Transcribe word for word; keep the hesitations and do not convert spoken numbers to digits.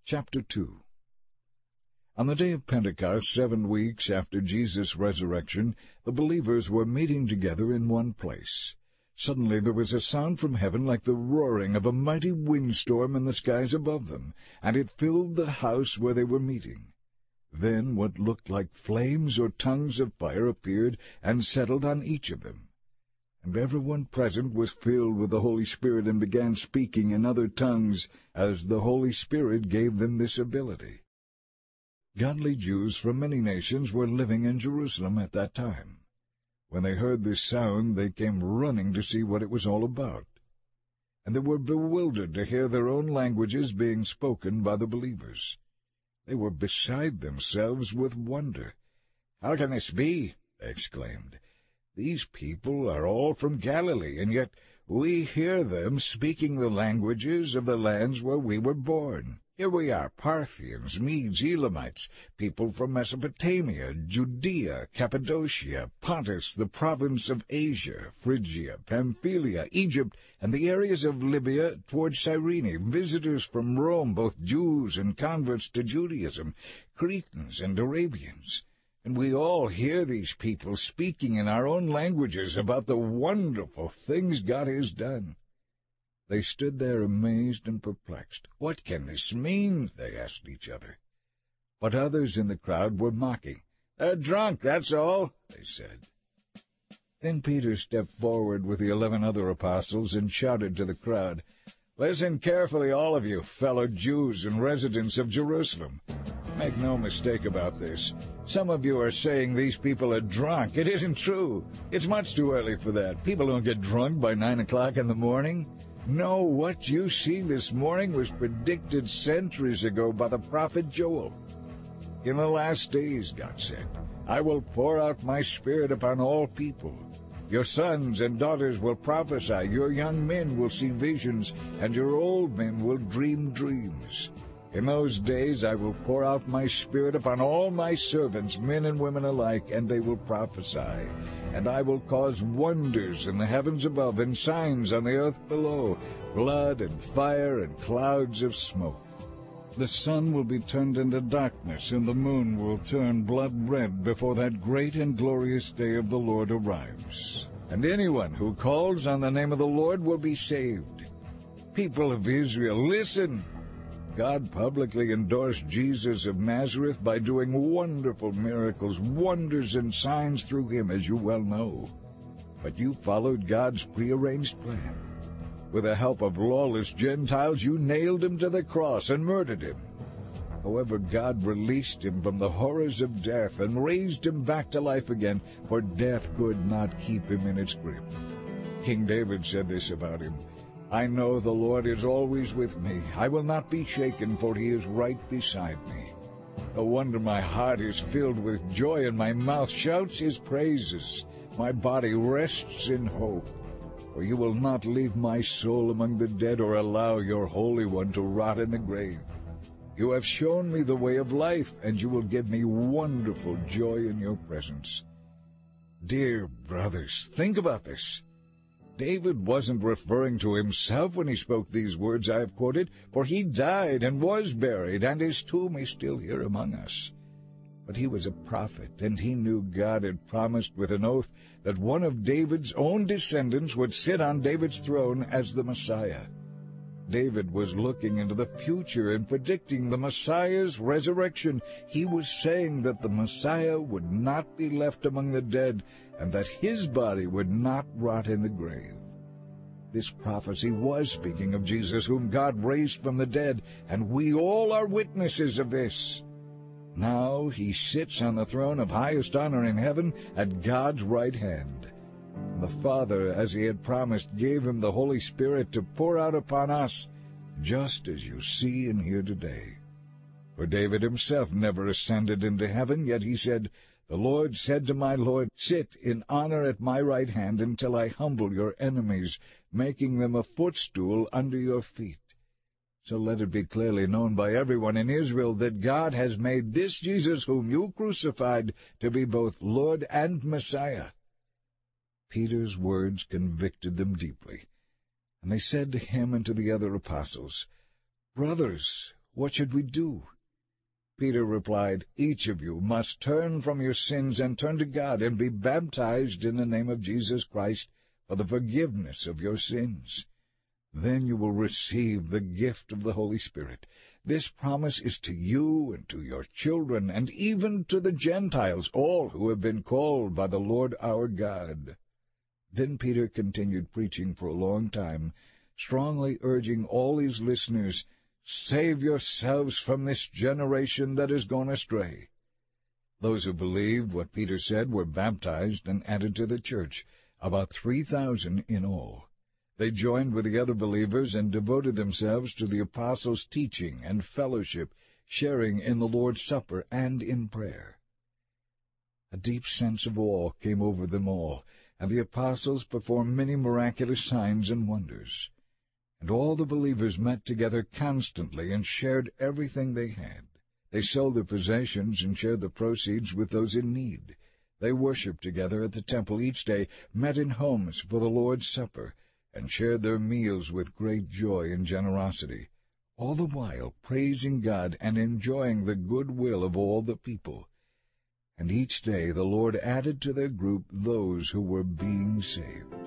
Chapter two. On the day of Pentecost, seven weeks after Jesus' resurrection, the believers were meeting together in one place. Suddenly there was a sound from heaven like the roaring of a mighty windstorm in the skies above them, and it filled the house where they were meeting. Then what looked like flames or tongues of fire appeared and settled on each of them. And everyone present was filled with the Holy Spirit and began speaking in other tongues, as the Holy Spirit gave them this ability. Godly Jews from many nations were living in Jerusalem at that time. When they heard this sound, they came running to see what it was all about. And they were bewildered to hear their own languages being spoken by the believers. They were beside themselves with wonder. "How can this be?" they exclaimed. "These people are all from Galilee, and yet we hear them speaking the languages of the lands where we were born. Here we are, Parthians, Medes, Elamites, people from Mesopotamia, Judea, Cappadocia, Pontus, the province of Asia, Phrygia, Pamphylia, Egypt, and the areas of Libya toward Cyrene, visitors from Rome, both Jews and converts to Judaism, Cretans and Arabians. And we all hear these people speaking in our own languages about the wonderful things God has done." They stood there amazed and perplexed. "What can this mean?" they asked each other. But others in the crowd were mocking. "They're drunk, that's all," they said. Then Peter stepped forward with the eleven other apostles and shouted to the crowd, "Listen carefully, all of you, fellow Jews and residents of Jerusalem. Make no mistake about this. Some of you are saying these people are drunk. It isn't true. It's much too early for that. People don't get drunk by nine o'clock in the morning. No, what you see this morning was predicted centuries ago by the prophet Joel. In the last days, God said, I will pour out my Spirit upon all people. Your sons and daughters will prophesy, your young men will see visions, and your old men will dream dreams. In those days I will pour out my Spirit upon all my servants, men and women alike, and they will prophesy. And I will cause wonders in the heavens above and signs on the earth below, blood and fire and clouds of smoke. The sun will be turned into darkness, and the moon will turn blood red before that great and glorious day of the Lord arrives. And anyone who calls on the name of the Lord will be saved. People of Israel, listen! God publicly endorsed Jesus of Nazareth by doing wonderful miracles, wonders and signs through him, as you well know. But you followed God's prearranged plan. With the help of lawless Gentiles, you nailed him to the cross and murdered him. However, God released him from the horrors of death and raised him back to life again, for death could not keep him in its grip. King David said this about him, I know the Lord is always with me. I will not be shaken, for he is right beside me. No wonder my heart is filled with joy, and my mouth shouts his praises. My body rests in hope. For you will not leave my soul among the dead, or allow your Holy One to rot in the grave. You have shown me the way of life, and you will give me wonderful joy in your presence. Dear brothers, think about this. David wasn't referring to himself when he spoke these words I have quoted, for he died and was buried, and his tomb is still here among us. But he was a prophet, and he knew God had promised with an oath that one of David's own descendants would sit on David's throne as the Messiah. David was looking into the future and predicting the Messiah's resurrection. He was saying that the Messiah would not be left among the dead, and that his body would not rot in the grave. This prophecy was speaking of Jesus, whom God raised from the dead, and we all are witnesses of this. Now he sits on the throne of highest honor in heaven at God's right hand. And the Father, as he had promised, gave him the Holy Spirit to pour out upon us, just as you see and hear today. For David himself never ascended into heaven, yet he said, The Lord said to my Lord, Sit in honor at my right hand until I humble your enemies, making them a footstool under your feet. So let it be clearly known by everyone in Israel that God has made this Jesus whom you crucified to be both Lord and Messiah. Peter's words convicted them deeply, and they said to him and to the other apostles, Brothers, what should we do?" Peter replied, "Each of you must turn from your sins and turn to God and be baptized in the name of Jesus Christ for the forgiveness of your sins. Then you will receive the gift of the Holy Spirit. This promise is to you and to your children, and even to the Gentiles, all who have been called by the Lord our God." Then Peter continued preaching for a long time, strongly urging all his listeners, "Save yourselves from this generation that has gone astray." Those who believed what Peter said were baptized and added to the church, about three thousand in all. They joined with the other believers and devoted themselves to the apostles' teaching and fellowship, sharing in the Lord's Supper and in prayer. A deep sense of awe came over them all, and the apostles performed many miraculous signs and wonders. And all the believers met together constantly and shared everything they had. They sold their possessions and shared the proceeds with those in need. They worshipped together at the temple each day, met in homes for the Lord's Supper, and shared their meals with great joy and generosity, all the while praising God and enjoying the good will of all the people. And each day the Lord added to their group those who were being saved.